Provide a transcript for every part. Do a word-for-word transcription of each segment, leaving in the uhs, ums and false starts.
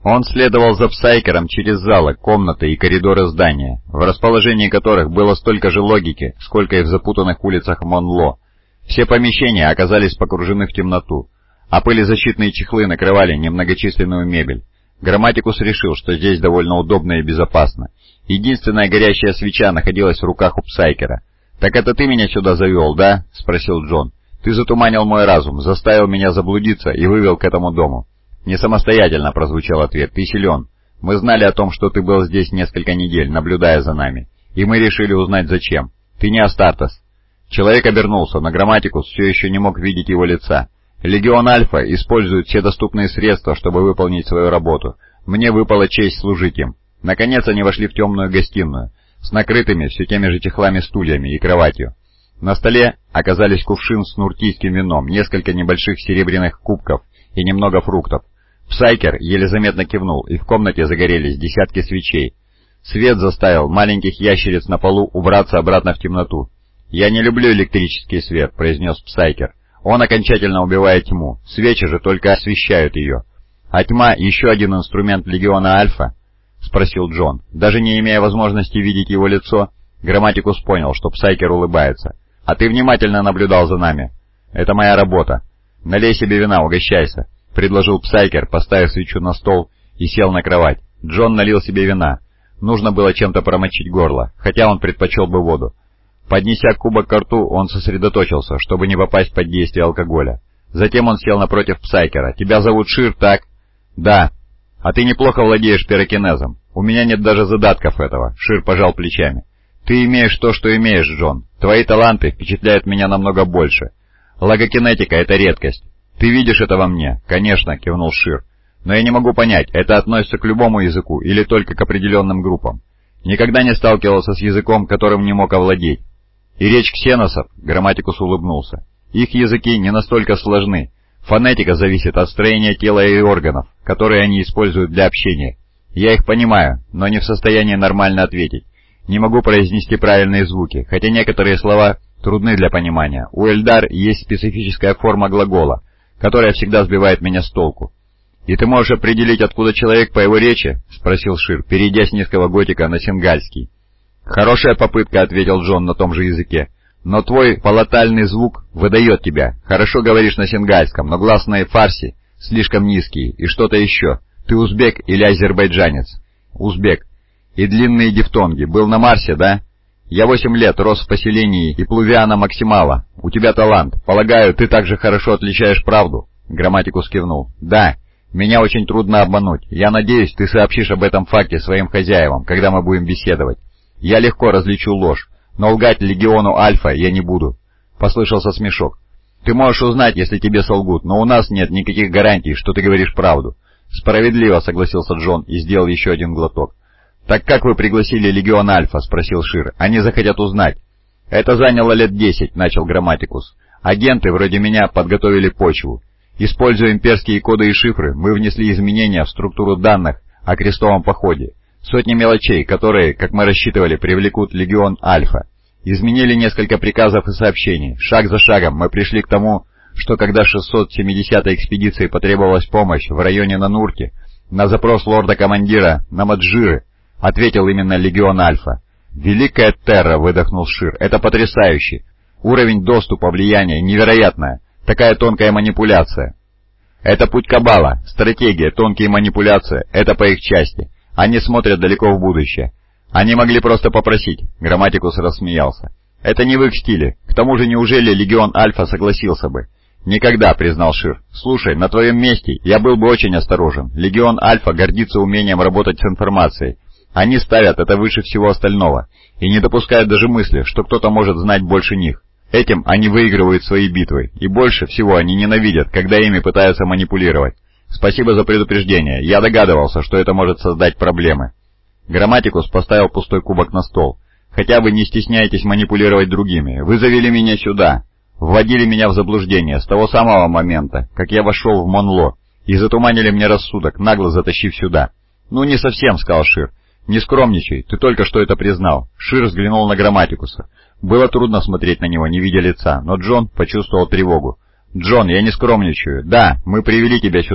Он следовал за Псайкером через залы, комнаты и коридоры здания, в расположении которых было столько же логики, сколько и в запутанных улицах Монло. Все помещения оказались погружены в темноту, а пылезащитные чехлы накрывали немногочисленную мебель. Грамматикус решил, что здесь довольно удобно и безопасно. Единственная горящая свеча находилась в руках у Псайкера. «Так это ты меня сюда завел, да?» — спросил Джон. «Ты затуманил мой разум, заставил меня заблудиться и вывел к этому дому». «Не самостоятельно», — прозвучал ответ, — «ты силен. Мы знали о том, что ты был здесь несколько недель, наблюдая за нами, и мы решили узнать зачем. Ты не Астартес». Человек обернулся, но Грамматикус все еще не мог видеть его лица. «Легион Альфа использует все доступные средства, чтобы выполнить свою работу. Мне выпала честь служить им». Наконец они вошли в темную гостиную, с накрытыми все теми же чехлами стульями и кроватью. На столе оказались кувшин с нуртийским вином, несколько небольших серебряных кубков и немного фруктов. Псайкер еле заметно кивнул, и в комнате загорелись десятки свечей. Свет заставил маленьких ящериц на полу убраться обратно в темноту. «Я не люблю электрический свет», — произнес Псайкер. «Он окончательно убивает тьму, свечи же только освещают ее». «А тьма — еще один инструмент Легиона Альфа?» — спросил Джон. Даже не имея возможности видеть его лицо, Грамматикус понял, что Псайкер улыбается. «А ты внимательно наблюдал за нами?» «Это моя работа. Налей себе вина, угощайся», — предложил Псайкер, поставив свечу на стол и сел на кровать. Джон налил себе вина. Нужно было чем-то промочить горло, хотя он предпочел бы воду. Поднеся кубок ко рту, он сосредоточился, чтобы не попасть под действие алкоголя. Затем он сел напротив Псайкера. «Тебя зовут Шир, так?» «Да». «А ты неплохо владеешь пирокинезом. У меня нет даже задатков этого», — Шир пожал плечами. «Ты имеешь то, что имеешь, Джон. Твои таланты впечатляют меня намного больше. Логокинетика — это редкость. Ты видишь это во мне?» «Конечно», — кивнул Шир. «Но я не могу понять, это относится к любому языку или только к определенным группам. Никогда не сталкивался с языком, которым не мог овладеть». «И речь ксеносов», — Грамматикус улыбнулся. «Их языки не настолько сложны. Фонетика зависит от строения тела и органов, которые они используют для общения. Я их понимаю, но не в состоянии нормально ответить. Не могу произнести правильные звуки, хотя некоторые слова трудны для понимания. У Эльдар есть специфическая форма глагола, которая всегда сбивает меня с толку». «И ты можешь определить, откуда человек по его речи?» — спросил Шир, перейдя с низкого готика на сингальский. «Хорошая попытка», — ответил Джон на том же языке. «Но твой палатальный звук выдает тебя. Хорошо говоришь на сингальском, но гласные фарси слишком низкие. И что-то еще. Ты узбек или азербайджанец?» «Узбек. И длинные дифтонги. Был на Марсе, да?» «Я восемь лет, рос в поселении и Плувиана Максимала. У тебя талант. Полагаю, ты также хорошо отличаешь правду?» Грамматикус кивнул. «Да. Меня очень трудно обмануть. Я надеюсь, ты сообщишь об этом факте своим хозяевам, когда мы будем беседовать. Я легко различу ложь, но лгать Легиону Альфа я не буду». Послышался смешок. «Ты можешь узнать, если тебе солгут, но у нас нет никаких гарантий, что ты говоришь правду». «Справедливо», — согласился Джон и сделал еще один глоток. «Так как вы пригласили Легион Альфа?» — спросил Шир. «Они захотят узнать». «Это заняло лет десять», — начал Грамматикус. «Агенты вроде меня подготовили почву. Используя имперские коды и шифры, мы внесли изменения в структуру данных о крестовом походе. Сотни мелочей, которые, как мы рассчитывали, привлекут Легион Альфа. Изменили несколько приказов и сообщений. Шаг за шагом мы пришли к тому, что когда шестьсот семидесятой экспедиции потребовалась помощь в районе Нанурки, на запрос лорда-командира Намаджиры ответил именно Легион Альфа. «Великая Терра», — выдохнул Шир, — «это потрясающе. Уровень доступа влияния невероятная. Такая тонкая манипуляция». «Это путь Каббала, стратегия, тонкие манипуляции — это по их части. Они смотрят далеко в будущее. Они могли просто попросить», — Грамматикус рассмеялся. «Это не в их стиле. К тому же неужели Легион Альфа согласился бы?» «Никогда», — признал Шир. «Слушай, на твоем месте я был бы очень осторожен. Легион Альфа гордится умением работать с информацией. Они ставят это выше всего остального и не допускают даже мысли, что кто-то может знать больше них. Этим они выигрывают свои битвы, и больше всего они ненавидят, когда ими пытаются манипулировать. Спасибо за предупреждение. Я догадывался, что это может создать проблемы». Грамматикус поставил пустой кубок на стол. «Хотя вы не стесняетесь манипулировать другими. Вы завели меня сюда. Вводили меня в заблуждение с того самого момента, как я вошел в Монло, и затуманили мне рассудок, нагло затащив сюда». «Ну, не совсем», — сказал Шир. «Не скромничай, ты только что это признал». Шир взглянул на Грамматикуса. Было трудно смотреть на него, не видя лица, но Джон почувствовал тревогу. «Джон, я не скромничаю. Да, мы привели тебя сюда.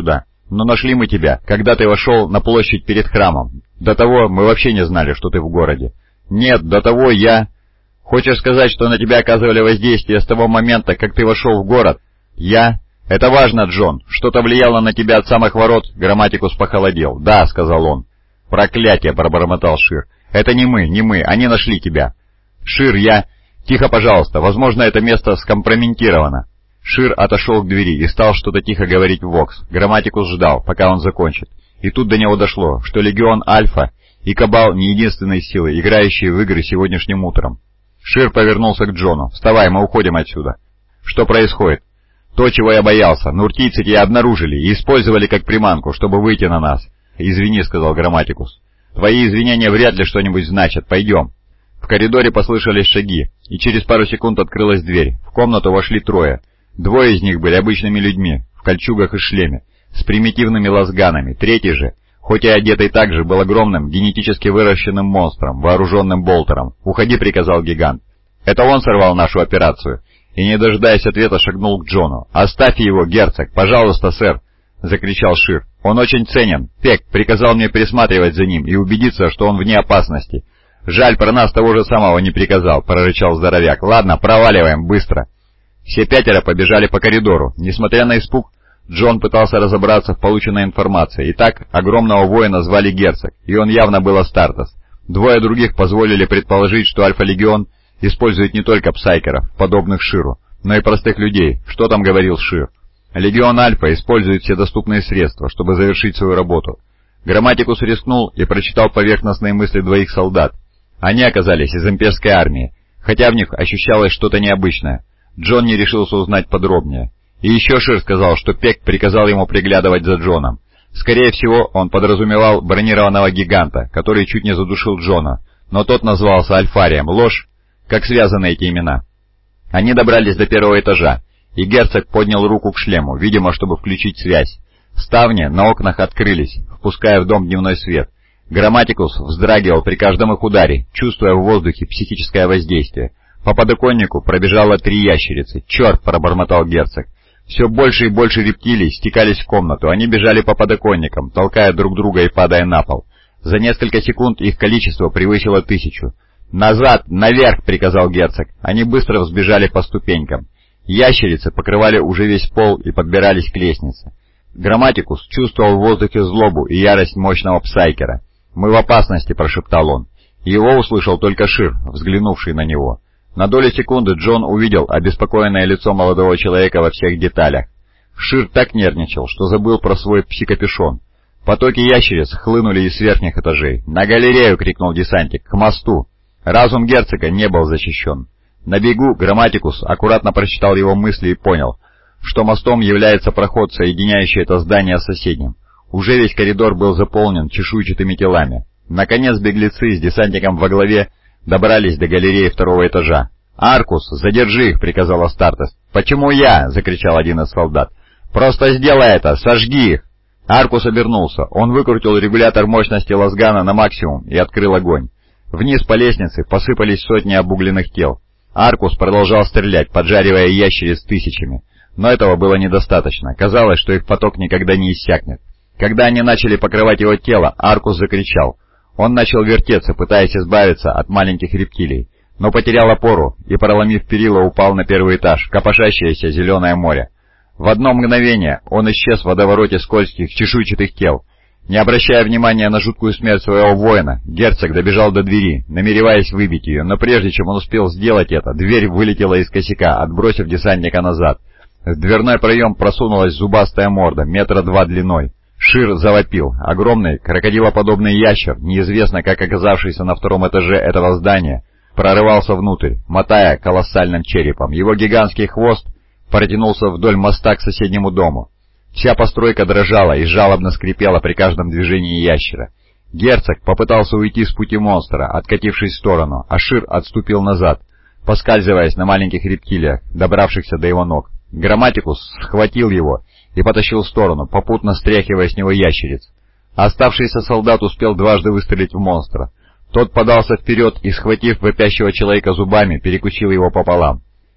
Но нашли мы тебя, когда ты вошел на площадь перед храмом. До того мы вообще не знали, что ты в городе. Нет, до того я... Хочешь сказать, что на тебя оказывали воздействие с того момента, как ты вошел в город? Я... Это важно, Джон. Что-то влияло на тебя от самых ворот? Грамматикус похолодел. Да, сказал он. Проклятие, пробормотал Шир. Это не мы, не мы, они нашли тебя. Шир, я... Тихо, пожалуйста, возможно, это место скомпрометировано. Шир отошел к двери и стал что-то тихо говорить в Вокс. Грамматикус ждал, пока он закончит. И тут до него дошло, что Легион Альфа и Кабал не единственные силы, играющие в игры сегодняшним утром. Шир повернулся к Джону. «Вставай, мы уходим отсюда». «Что происходит?» «То, чего я боялся. Нуртийцы тебя обнаружили и использовали как приманку, чтобы выйти на нас». «Извини», — сказал Грамматикус. «Твои извинения вряд ли что-нибудь значат. Пойдем». В коридоре послышались шаги, и через пару секунд открылась дверь. В комнату вошли трое. Двое из них были обычными людьми, в кольчугах и шлеме, с примитивными лазганами. Третий же, хоть и одетый так же, был огромным, генетически выращенным монстром, вооруженным болтером. «Уходи», — приказал гигант. «Это он сорвал нашу операцию». И, не дожидаясь ответа, шагнул к Джону. «Оставьте его, герцог! Пожалуйста, сэр!» — закричал Шир. «Он очень ценен. Пек приказал мне присматривать за ним и убедиться, что он вне опасности». «Жаль, про нас того же самого не приказал», — прорычал здоровяк. «Ладно, проваливаем, быстро». Все пятеро побежали по коридору. Несмотря на испуг, Джон пытался разобраться в полученной информации. Итак, огромного воина звали Герцог, и он явно был Астартес. Двое других позволили предположить, что Альфа-Легион использует не только псайкеров, подобных Ширу, но и простых людей. Что там говорил Шир? Легион Альфа использует все доступные средства, чтобы завершить свою работу. Грамматикус рискнул и прочитал поверхностные мысли двоих солдат. Они оказались из имперской армии, хотя в них ощущалось что-то необычное. Джон не решился узнать подробнее. И еще Шир сказал, что Пек приказал ему приглядывать за Джоном. Скорее всего, он подразумевал бронированного гиганта, который чуть не задушил Джона, но тот назвался Альфарием. Ложь? Как связаны эти имена? Они добрались до первого этажа, и герцог поднял руку к шлему, видимо, чтобы включить связь. Ставни на окнах открылись, впуская в дом дневной свет. Грамматикус вздрагивал при каждом их ударе, чувствуя в воздухе психическое воздействие. По подоконнику пробежало три ящерицы. «Черт!» — пробормотал герцог. Все больше и больше рептилий стекались в комнату. Они бежали по подоконникам, толкая друг друга и падая на пол. За несколько секунд их количество превысило тысячу. «Назад! Наверх!» — приказал герцог. Они быстро взбежали по ступенькам. Ящерицы покрывали уже весь пол и подбирались к лестнице. Грамматикус чувствовал в воздухе злобу и ярость мощного псайкера. «Мы в опасности!» — прошептал он. Его услышал только Шир, взглянувший на него. На долю секунды Джон увидел обеспокоенное лицо молодого человека во всех деталях. Шир так нервничал, что забыл про свой псикапюшон. Потоки ящериц хлынули из верхних этажей. «На галерею!» — крикнул десантник. «К мосту!» Разум герцога не был защищен. На бегу Грамматикус аккуратно прочитал его мысли и понял, что мостом является проход, соединяющий это здание с соседним. Уже весь коридор был заполнен чешуйчатыми телами. Наконец беглецы с десантником во главе добрались до галереи второго этажа. «Аркус, задержи их!» — приказал Астартес. «Почему я?» — закричал один из солдат. «Просто сделай это! Сожги их!» Аркус обернулся. Он выкрутил регулятор мощности лазгана на максимум и открыл огонь. Вниз по лестнице посыпались сотни обугленных тел. Аркус продолжал стрелять, поджаривая ящериц тысячами. Но этого было недостаточно. Казалось, что их поток никогда не иссякнет. Когда они начали покрывать его тело, Аркус закричал. Он начал вертеться, пытаясь избавиться от маленьких рептилий, но потерял опору и, проломив перила, упал на первый этаж, копошащееся зеленое море. В одно мгновение он исчез в водовороте скользких чешуйчатых тел. Не обращая внимания на жуткую смерть своего воина, герцог добежал до двери, намереваясь выбить ее, но прежде чем он успел сделать это, дверь вылетела из косяка, отбросив десантника назад. В дверной проем просунулась зубастая морда, метра два длиной. Шир завопил. Огромный, крокодилоподобный ящер, неизвестно как оказавшийся на втором этаже этого здания, прорывался внутрь, мотая колоссальным черепом. Его гигантский хвост протянулся вдоль моста к соседнему дому. Вся постройка дрожала и жалобно скрипела при каждом движении ящера. Герцог попытался уйти с пути монстра, откатившись в сторону, а Шир отступил назад, поскальзываясь на маленьких рептилиях, добравшихся до его ног. Грамматикус схватил его и потащил в сторону, попутно стряхивая с него ящериц. Оставшийся солдат успел дважды выстрелить в монстра. Тот подался вперед и, схватив вопящего человека зубами, перекусил его пополам.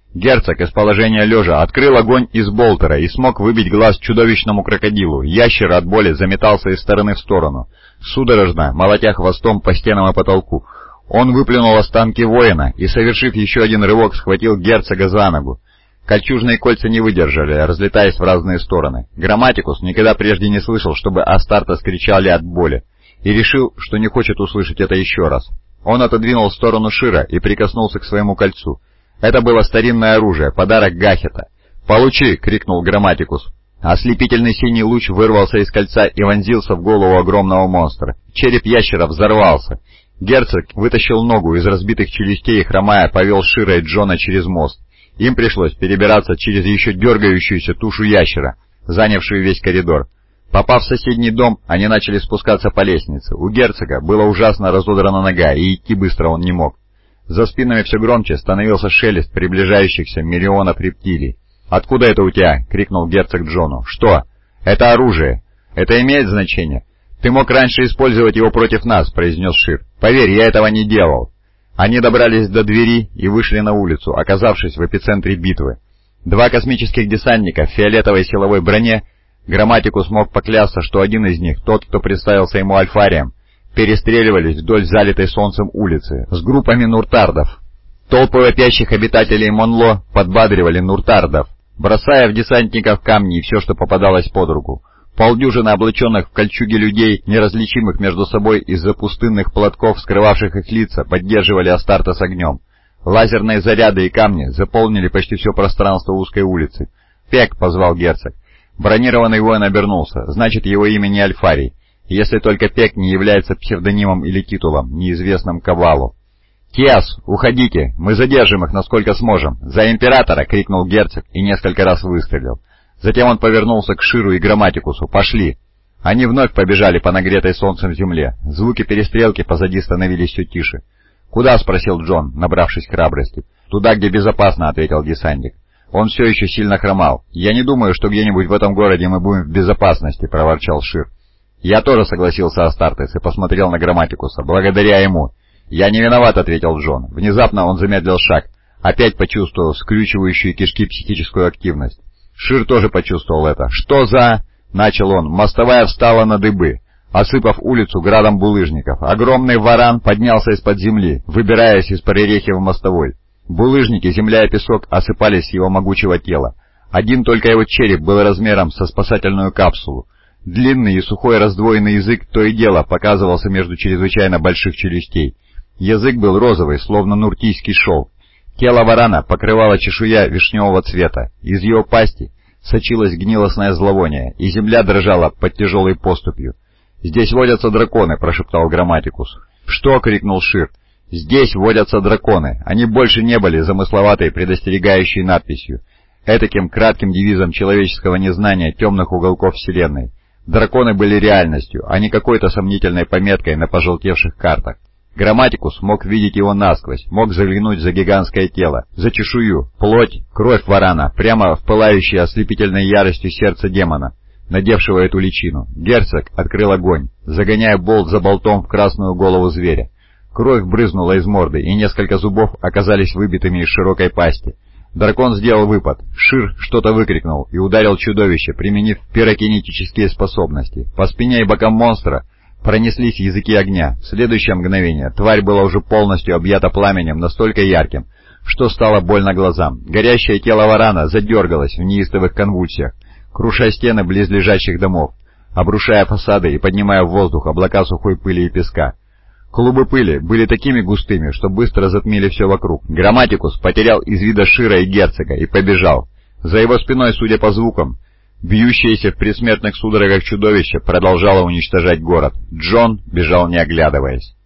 Герцог из положения лежа открыл огонь из болтера и смог выбить глаз чудовищному крокодилу. Ящер от боли заметался из стороны в сторону, судорожно молотя хвостом по стенам и потолку. Он выплюнул останки воина и, совершив еще один рывок, схватил герцога за ногу. Кольчужные кольца не выдержали, разлетаясь в разные стороны. Грамматикус никогда прежде не слышал, чтобы Астартес кричали от боли, и решил, что не хочет услышать это еще раз. Он отодвинул в сторону Шира и прикоснулся к своему кольцу. Это было старинное оружие, подарок Гахета. «Получи!» — крикнул Грамматикус. Ослепительный синий луч вырвался из кольца и вонзился в голову огромного монстра. Череп ящера взорвался. Герцог вытащил ногу из разбитых челюстей и, хромая, повел Шира и Джона через мост. Им пришлось перебираться через еще дергающуюся тушу ящера, занявшую весь коридор. Попав в соседний дом, они начали спускаться по лестнице. У герцога была ужасно разодрана нога, и идти быстро он не мог. За спинами все громче становился шелест приближающихся миллионов рептилий. «Откуда это у тебя?» — крикнул герцог Джону. «Что?» «Это оружие. Это имеет значение?» «Ты мог раньше использовать его против нас», — произнес Шир. «Поверь, я этого не делал». Они добрались до двери и вышли на улицу, оказавшись в эпицентре битвы. Два космических десантника в фиолетовой силовой броне, Грамматикус мог поклясться, что один из них, тот, кто представился ему Альфарием, перестреливались вдоль залитой солнцем улицы с группами нуртардов. Толпы вопящих обитателей Монло подбадривали нуртардов, бросая в десантников камни и все, что попадалось под руку. Полдюжины облаченных в кольчуги людей, неразличимых между собой из-за пустынных платков, скрывавших их лица, поддерживали Астартес огнем. Лазерные заряды и камни заполнили почти все пространство узкой улицы. «Пек!» — позвал герцог. Бронированный воин обернулся. Значит, его имя не Альфарий, если только Пек не является псевдонимом или титулом, неизвестным Кавалу. «Тиас, уходите! Мы задержим их, насколько сможем!» «За императора!» — крикнул герцог и несколько раз выстрелил. Затем он повернулся к Ширу и Грамматикусу. «Пошли!» Они вновь побежали по нагретой солнцем земле. Звуки перестрелки позади становились все тише. «Куда?» — спросил Джон, набравшись храбрости. «Туда, где безопасно», — ответил десантник. Он все еще сильно хромал. «Я не думаю, что где-нибудь в этом городе мы будем в безопасности», — проворчал Шир. «Я тоже согласился Астартес и посмотрел на Грамматикуса. Благодаря ему». «Я не виноват», — ответил Джон. Внезапно он замедлил шаг, опять почувствовал скручивающую кишки психическую активность. Шир тоже почувствовал это. «Что за...» — начал он. Мостовая встала на дыбы, осыпав улицу градом булыжников. Огромный варан поднялся из-под земли, выбираясь из прорехи в мостовой. Булыжники, земля и песок осыпались с его могучего тела. Один только его череп был размером со спасательную капсулу. Длинный и сухой раздвоенный язык то и дело показывался между чрезвычайно больших челюстей. Язык был розовый, словно нуртийский шелк. Тело варана покрывала чешуя вишневого цвета. Из его пасти сочилось гнилостное зловоние, и земля дрожала под тяжелой поступью. «Здесь водятся драконы», — прошептал Грамматикус. «Что?» — крикнул Шир. «Здесь водятся драконы». Они больше не были замысловатой предостерегающей надписью, этаким кратким девизом человеческого незнания темных уголков Вселенной. Драконы были реальностью, а не какой-то сомнительной пометкой на пожелтевших картах. Грамматикус мог видеть его насквозь, мог заглянуть за гигантское тело, за чешую, плоть, кровь варана, прямо в пылающее ослепительной яростью сердце демона, надевшего эту личину. Герцог открыл огонь, загоняя болт за болтом в красную голову зверя. Кровь брызнула из морды, и несколько зубов оказались выбитыми из широкой пасти. Дракон сделал выпад. Шир что-то выкрикнул и ударил чудовище, применив пирокинетические способности. По спине и бокам монстра пронеслись языки огня. В следующее мгновение тварь была уже полностью объята пламенем настолько ярким, что стало больно глазам. Горящее тело варана задергалось в неистовых конвульсиях, круша стены близлежащих домов, обрушая фасады и поднимая в воздух облака сухой пыли и песка. Клубы пыли были такими густыми, что быстро затмили все вокруг. Грамматикус потерял из вида Шира и герцога и побежал. За его спиной, судя по звукам, бьющееся в предсмертных судорогах чудовище продолжало уничтожать город. Джон бежал, не оглядываясь.